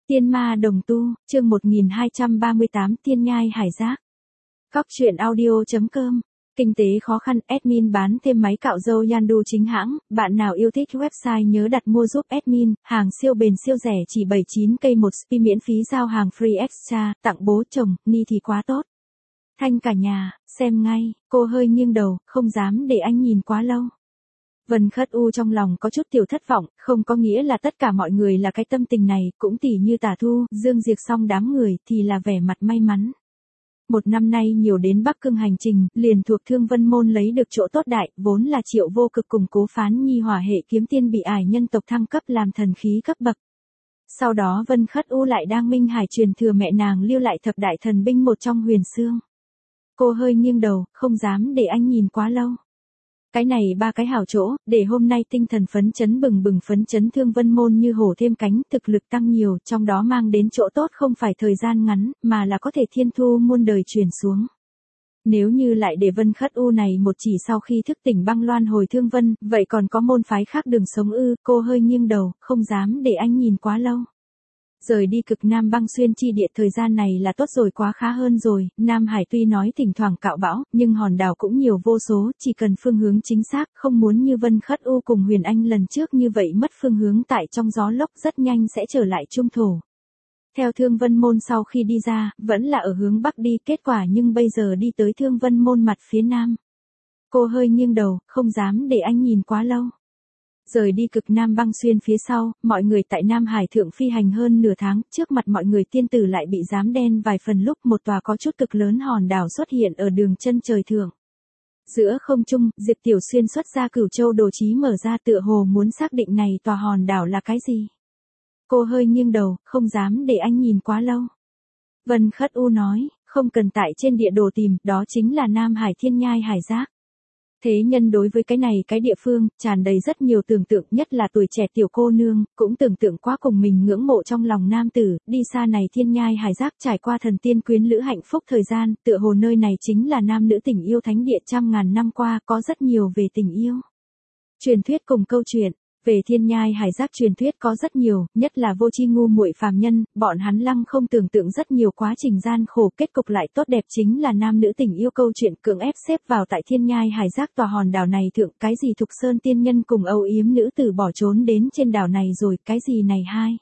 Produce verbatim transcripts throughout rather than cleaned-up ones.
Tiên ma đồng tu, chương một nghìn hai trăm ba mươi tám Tiên nhai hải giác. Cóc truyện audio.com. Kinh tế khó khăn, admin bán thêm máy cạo râu Yandu chính hãng, bạn nào yêu thích website nhớ đặt mua giúp admin, hàng siêu bền siêu rẻ chỉ bảy mươi chín k một spi miễn phí giao hàng free extra, tặng bố chồng, ni thì quá tốt. Thanh cả nhà, xem ngay, cô hơi nghiêng đầu, không dám để anh nhìn quá lâu. Vân Khất U trong lòng có chút tiểu thất vọng, không có nghĩa là tất cả mọi người là cái tâm tình này, cũng tỉ như Tả Thu, Dương Diệp xong đám người thì là vẻ mặt may mắn. Một năm nay nhiều đến Bắc Cương hành trình, liền thuộc Thương Vân Môn lấy được chỗ tốt đại, vốn là Triệu Vô Cực cùng Cố Phán Nhi hỏa hệ kiếm tiên bị ải nhân tộc thăng cấp làm thần khí cấp bậc. Sau đó Vân Khất U lại đang Minh Hải truyền thừa mẹ nàng lưu lại thập đại thần binh một trong Huyền Xương. Cô hơi nghiêng đầu, không dám để anh nhìn quá lâu. Cái này ba cái hảo chỗ, để hôm nay tinh thần phấn chấn bừng bừng phấn chấn Thương Vân Môn như hổ thêm cánh, thực lực tăng nhiều, trong đó mang đến chỗ tốt không phải thời gian ngắn, mà là có thể thiên thu muôn đời truyền xuống. Nếu như lại để Vân Khất U này một chỉ sau khi thức tỉnh băng loan hồi Thương Vân, vậy còn có môn phái khác đường sống ư, cô hơi nghiêng đầu, không dám để anh nhìn quá lâu. Rời đi cực Nam băng xuyên chi địa thời gian này là tốt rồi, quá khá hơn rồi, Nam Hải tuy nói thỉnh thoảng cạo bão, nhưng hòn đảo cũng nhiều vô số, chỉ cần phương hướng chính xác, không muốn như Vân Khất U cùng Huyền Anh lần trước như vậy mất phương hướng tại trong gió lốc rất nhanh sẽ trở lại trung thổ. Theo Thương Vân Môn sau khi đi ra, vẫn là ở hướng Bắc đi, kết quả nhưng bây giờ đi tới Thương Vân Môn mặt phía Nam. Cô hơi nghiêng đầu, không dám để anh nhìn quá lâu. Rời đi cực Nam băng xuyên phía sau, mọi người tại Nam Hải thượng phi hành hơn nửa tháng, trước mặt mọi người tiên tử lại bị giám đen vài phần lúc một tòa có chút cực lớn hòn đảo xuất hiện ở đường chân trời thượng. Giữa không trung, Diệp Tiểu Xuyên xuất ra Cửu Châu đồ chí mở ra tựa hồ muốn xác định này tòa hòn đảo là cái gì. Cô hơi nghiêng đầu, không dám để anh nhìn quá lâu. Vân Khất U nói, không cần tại trên địa đồ tìm, đó chính là Nam Hải Thiên Nhai hải giác. Thế nhân đối với cái này cái địa phương, tràn đầy rất nhiều tưởng tượng, nhất là tuổi trẻ tiểu cô nương, cũng tưởng tượng quá cùng mình ngưỡng mộ trong lòng nam tử, đi xa này Thiên Nhai hải giác trải qua thần tiên quyến lữ hạnh phúc thời gian, tựa hồ nơi này chính là nam nữ tình yêu thánh địa trăm ngàn năm qua, có rất nhiều về tình yêu. Truyền thuyết cùng câu chuyện. Về Thiên Nhai hải giác truyền thuyết có rất nhiều, nhất là vô tri ngu muội phàm nhân, bọn hắn lăng không tưởng tượng rất nhiều quá trình gian khổ, kết cục lại tốt đẹp chính là nam nữ tình yêu câu chuyện cưỡng ép xếp vào tại Thiên Nhai hải giác tòa hòn đảo này thượng, cái gì Thục Sơn tiên nhân cùng âu yếm nữ tử bỏ trốn đến trên đảo này rồi, cái gì này hai.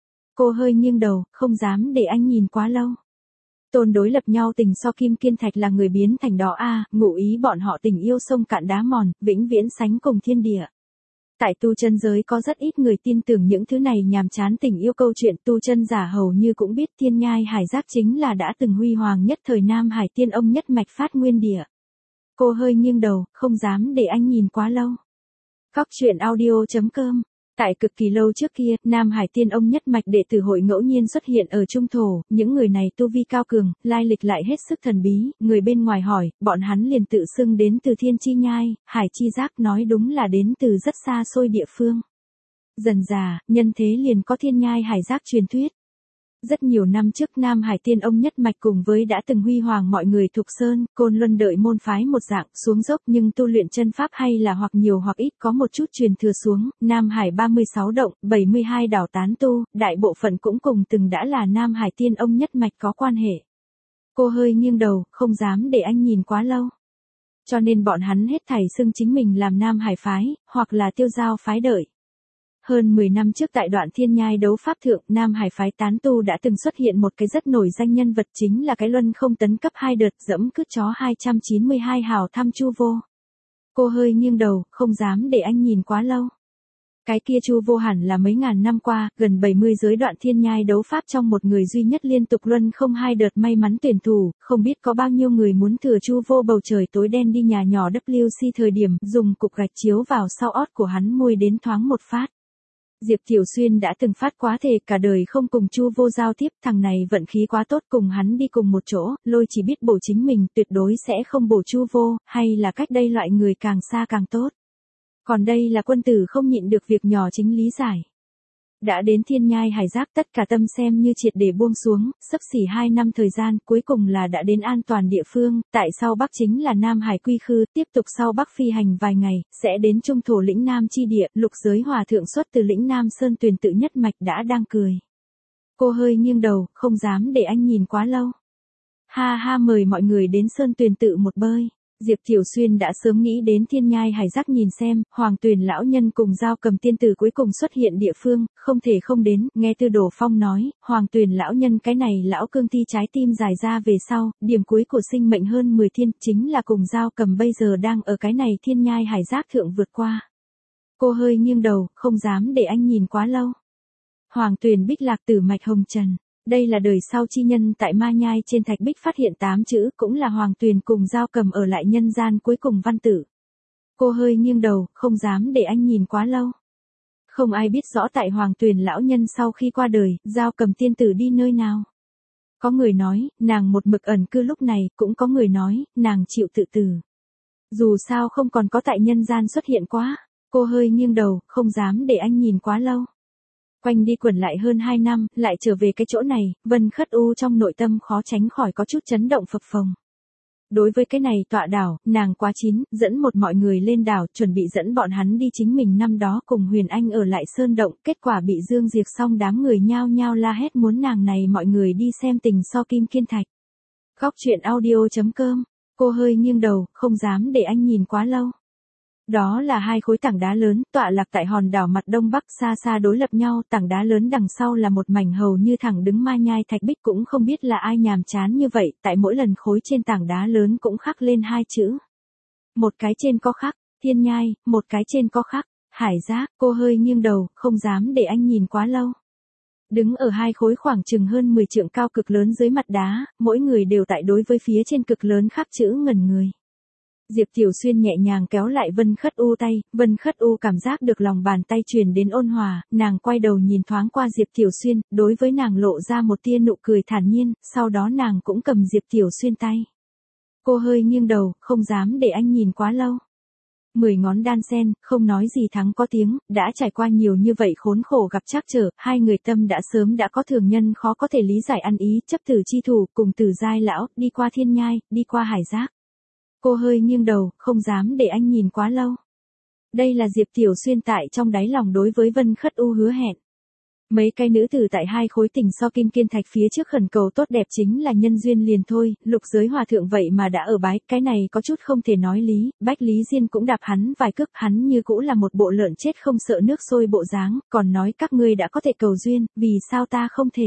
Cô hơi nghiêng đầu, không dám để anh nhìn quá lâu. Tôn đối lập nhau tình so kim kiên thạch là người biến thành đó a, ngụ ý bọn họ tình yêu sông cạn đá mòn, vĩnh viễn sánh cùng thiên địa. Tại tu chân giới có rất ít người tin tưởng những thứ này nhàm chán tình yêu câu chuyện, tu chân giả hầu như cũng biết Thiên Nhai hải giác chính là đã từng huy hoàng nhất thời Nam Hải tiên ông nhất mạch phát nguyên địa. Cô hơi nghiêng đầu, không dám để anh nhìn quá lâu. Cóc truyện audio.com. Tại cực kỳ lâu trước kia, Nam Hải tiên ông nhất mạch đệ tử hội ngẫu nhiên xuất hiện ở trung thổ, những người này tu vi cao cường, lai lịch lại hết sức thần bí, người bên ngoài hỏi, bọn hắn liền tự xưng đến từ Thiên Chi Nhai, Hải Chi Giác, nói đúng là đến từ rất xa xôi địa phương. Dần dà, nhân thế liền có Thiên Nhai hải giác truyền thuyết. Rất nhiều năm trước Nam Hải tiên ông nhất mạch cùng với đã từng huy hoàng mọi người Thục Sơn, Côn Luân đợi môn phái một dạng xuống dốc, nhưng tu luyện chân pháp hay là hoặc nhiều hoặc ít có một chút truyền thừa xuống, Nam Hải ba mươi sáu động, bảy mươi hai đảo tán tu, đại bộ phận cũng cùng từng đã là Nam Hải tiên ông nhất mạch có quan hệ. Cô hơi nghiêng đầu, không dám để anh nhìn quá lâu. Cho nên bọn hắn hết thảy xưng chính mình làm Nam Hải phái, hoặc là Tiêu Giao phái đợi. Hơn mười năm trước tại đoạn Thiên Nhai đấu pháp thượng, Nam Hải phái tán tu đã từng xuất hiện một cái rất nổi danh nhân vật, chính là cái luân không tấn cấp hai đợt dẫm cứt chó hai trăm chín mươi hai hào thăm Chu Vô. Cô hơi nghiêng đầu, không dám để anh nhìn quá lâu. Cái kia Chu Vô hẳn là mấy ngàn năm qua, gần bảy mươi giới đoạn Thiên Nhai đấu pháp trong một người duy nhất liên tục luân không hai đợt may mắn tuyển thủ, không biết có bao nhiêu người muốn thừa Chu Vô bầu trời tối đen đi nhà nhỏ W C thời điểm, dùng cục gạch chiếu vào sau ót của hắn môi đến thoáng một phát. Diệp Tiểu Xuyên đã từng phát quá thề cả đời không cùng Chu Vô giao tiếp, thằng này vận khí quá tốt cùng hắn đi cùng một chỗ, lôi chỉ biết bổ chính mình, tuyệt đối sẽ không bổ Chu Vô, hay là cách đây loại người càng xa càng tốt. Còn đây là quân tử không nhịn được việc nhỏ chính lý giải. Đã đến Thiên Nhai hải giác, tất cả tâm xem như triệt để buông xuống, sắp xỉ hai năm thời gian, cuối cùng là đã đến an toàn địa phương, tại sau Bắc chính là Nam Hải quy khư, tiếp tục sau Bắc phi hành vài ngày, sẽ đến trung thổ lĩnh Nam chi địa, lục giới hòa thượng xuất từ lĩnh Nam Sơn Tuyền tự nhất mạch đã đang cười. Cô hơi nghiêng đầu, không dám để anh nhìn quá lâu. Ha ha, mời mọi người đến Sơn Tuyền tự một bơi. Diệp Tiểu Xuyên đã sớm nghĩ đến thiên nhai hải giác, nhìn xem, Hoàng Tuyền lão nhân cùng Dao Cầm tiên tử cuối cùng xuất hiện địa phương, không thể không đến. Nghe Tư Đồ Phong nói, Hoàng Tuyền lão nhân cái này lão cương thi trái tim dài ra về sau, điểm cuối của sinh mệnh hơn mười thiên, chính là cùng Dao Cầm bây giờ đang ở cái này thiên nhai hải giác thượng vượt qua. Cô hơi nghiêng đầu, không dám để anh nhìn quá lâu. Hoàng Tuyền Bích Lạc Tử Mạch Hồng Trần. Đây là đời sau chi nhân tại Ma Nhai trên thạch bích phát hiện tám chữ, cũng là Hoàng Tuyền cùng Dao Cầm ở lại nhân gian cuối cùng văn tử. Cô hơi nghiêng đầu, không dám để anh nhìn quá lâu. Không ai biết rõ tại Hoàng Tuyền lão nhân sau khi qua đời, Dao Cầm tiên tử đi nơi nào. Có người nói, nàng một mực ẩn cư lúc này, cũng có người nói, nàng chịu tự tử. Dù sao không còn có tại nhân gian xuất hiện quá. Cô hơi nghiêng đầu, không dám để anh nhìn quá lâu. Quanh đi quẩn lại hơn hai năm, lại trở về cái chỗ này, Vân Khất U trong nội tâm khó tránh khỏi có chút chấn động phập phồng. Đối với cái này tọa đảo, nàng quá chín, dẫn một mọi người lên đảo, chuẩn bị dẫn bọn hắn đi chính mình năm đó cùng Huyền Anh ở lại Sơn Động, kết quả bị Dương Diệp xong đám người nhao nhao la hét muốn nàng này mọi người đi xem tình so kim kiên thạch. Góc truyện audio chấm com, cô hơi nghiêng đầu, không dám để anh nhìn quá lâu. Đó là hai khối tảng đá lớn, tọa lạc tại hòn đảo mặt đông bắc xa xa đối lập nhau, tảng đá lớn đằng sau là một mảnh hầu như thẳng đứng Ma Nhai thạch bích, cũng không biết là ai nhàm chán như vậy, tại mỗi lần khối trên tảng đá lớn cũng khắc lên hai chữ. Một cái trên có khắc, thiên nhai, một cái trên có khắc, hải giác. Cô hơi nghiêng đầu, không dám để anh nhìn quá lâu. Đứng ở hai khối khoảng chừng hơn mười trượng cao cực lớn dưới mặt đá, mỗi người đều tại đối với phía trên cực lớn khắc chữ ngẩn người. Diệp Tiểu Xuyên nhẹ nhàng kéo lại Vân Khất U tay, Vân Khất U cảm giác được lòng bàn tay truyền đến ôn hòa, nàng quay đầu nhìn thoáng qua Diệp Tiểu Xuyên, đối với nàng lộ ra một tia nụ cười thản nhiên, sau đó nàng cũng cầm Diệp Tiểu Xuyên tay. Cô hơi nghiêng đầu, không dám để anh nhìn quá lâu. Mười ngón đan sen, không nói gì thắng có tiếng, đã trải qua nhiều như vậy khốn khổ gặp trắc trở, hai người tâm đã sớm đã có thường nhân khó có thể lý giải ăn ý, chấp tử chi thủ, cùng tử giai lão, đi qua thiên nhai, đi qua hải giác. Cô hơi nghiêng đầu, không dám để anh nhìn quá lâu. Đây là Diệp Tiểu Xuyên tại trong đáy lòng đối với Vân Khất U hứa hẹn. Mấy cái nữ tử tại hai khối tình so kim kiên thạch phía trước khẩn cầu tốt đẹp chính là nhân duyên liền thôi, lục giới hòa thượng vậy mà đã ở bái, cái này có chút không thể nói lý, Bách Lý Diên cũng đạp hắn vài cước, hắn như cũ là một bộ lợn chết không sợ nước sôi bộ dáng, còn nói các ngươi đã có thể cầu duyên, vì sao ta không thể.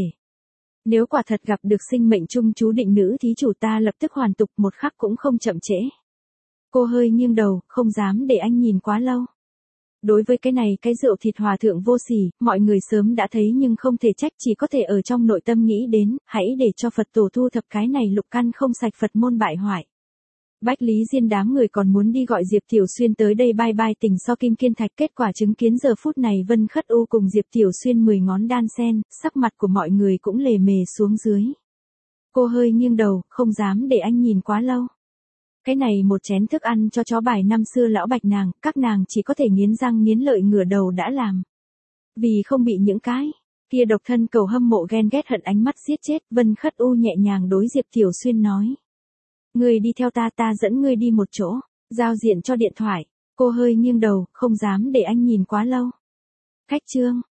Nếu quả thật gặp được sinh mệnh chung chú định nữ thí chủ ta lập tức hoàn tục một khắc cũng không chậm trễ. Cô hơi nghiêng đầu, không dám để anh nhìn quá lâu. Đối với cái này cái rượu thịt hòa thượng vô sỉ, mọi người sớm đã thấy nhưng không thể trách, chỉ có thể ở trong nội tâm nghĩ đến, hãy để cho Phật tổ thu thập cái này lục căn không sạch Phật môn bại hoại. Bách Lý Diên đám người còn muốn đi gọi Diệp Tiểu Xuyên tới đây bye bye tình so kim kiên thạch, kết quả chứng kiến giờ phút này Vân Khất U cùng Diệp Tiểu Xuyên mười ngón đan sen, sắc mặt của mọi người cũng lề mề xuống dưới. Cô hơi nghiêng đầu, không dám để anh nhìn quá lâu. Cái này một chén thức ăn cho chó bài năm xưa lão bạch nàng, các nàng chỉ có thể nghiến răng nghiến lợi ngửa đầu đã làm. Vì không bị những cái kia độc thân cầu hâm mộ ghen ghét hận ánh mắt giết chết, Vân Khất U nhẹ nhàng đối Diệp Tiểu Xuyên nói. Ngươi đi theo ta, ta dẫn ngươi đi một chỗ, giao diện cho điện thoại. Cô hơi nghiêng đầu, không dám để anh nhìn quá lâu. Khách trương,